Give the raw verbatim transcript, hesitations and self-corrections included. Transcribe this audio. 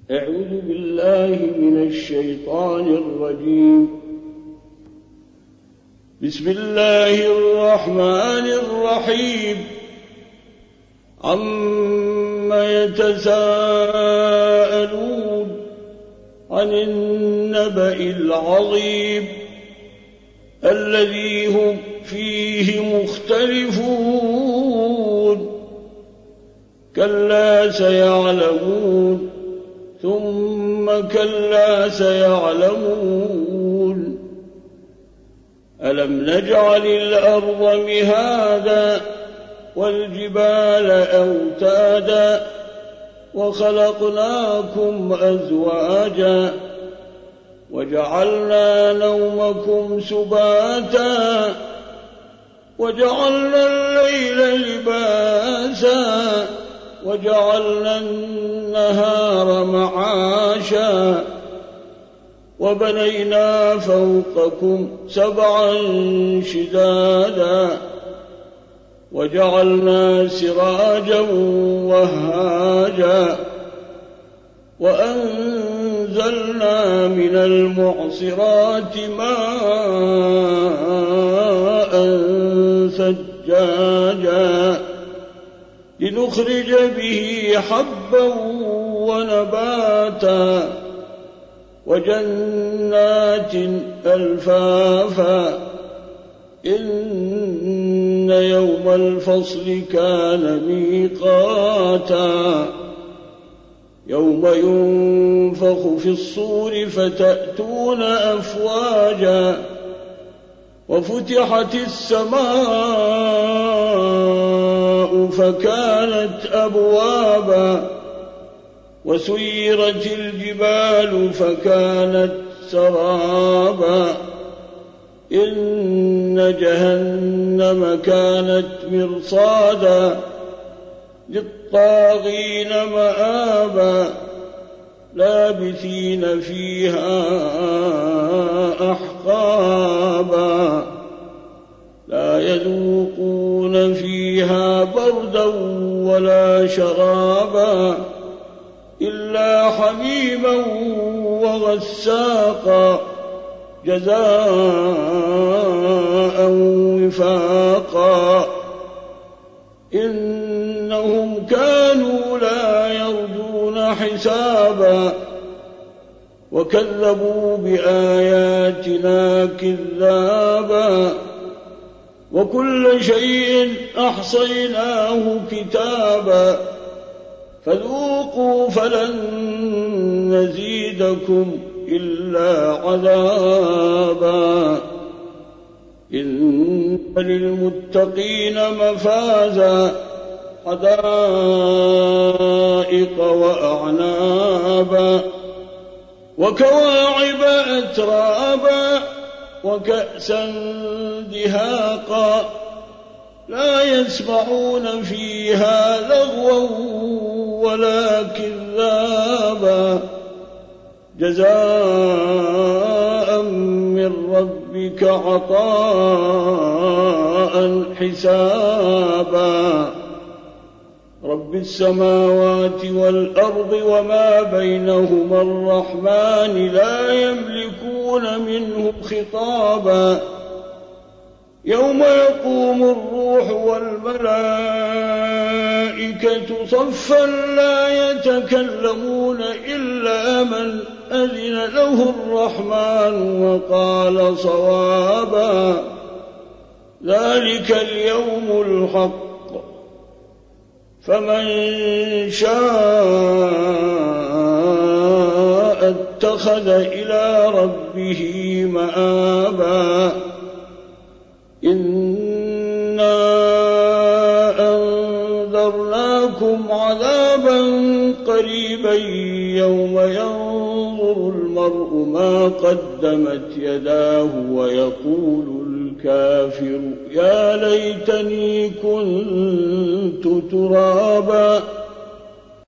أعوذ بالله من الشيطان الرجيم. بسم الله الرحمن الرحيم. عما يتساءلون عن النبأ العظيم الذي هم فيه مختلفون كلا سيعلمون ثم كلا سيعلمون ألم نجعل الأرض مهادا والجبال أوتادا وخلقناكم أزواجا وجعلنا نومكم سباتا وجعلنا الليل لباسا وجعلنا النهار معاشا وبنينا فوقكم سبعا شدادا وجعلنا سراجا وهاجا وأنزلنا من المعصرات ماء ثجاجا لنخرج به حبا ونباتا وجنات ألفافا إن يوم الفصل كان ميقاتا يوم ينفخ في الصور فتأتون أفواجا وفتحت السماء فكانت أبوابا وسيرت الجبال فكانت سرابا إن جهنم كانت مرصادا للطاغين مآبا لابثين فيها أحقابا لا يذوقون فيها بردا ولا شرابا إلا حميما وغساقا جزاء وفاقا إنهم كانوا لا يرجون حسابا وكذبوا بآياتنا كذابا وكل شيء أحصيناه كتابا فذوقوا فلن نزيدكم إلا عذابا إن للمتقين مفازا حدائق وأعنابا وكواعب أترابا وكأسا دهاقا لا يسمعون فيها لغوا ولا كذابا جزاء من ربك عطاء حسابا رب السماوات والأرض وما بينهما الرحمن لا يملكون منه خطابا يوم يقوم الروح والملائكة صفا لا يتكلمون إلا من أذن له الرحمن وقال صوابا ذلك اليوم الحق فمن شاء اتخذ إلى ربه مآبا إنا أنذرناكم عذابا قريبا يوم ينظر المرء ما قدمت يداه ويقول الكافر يا ليتني كنت ترابا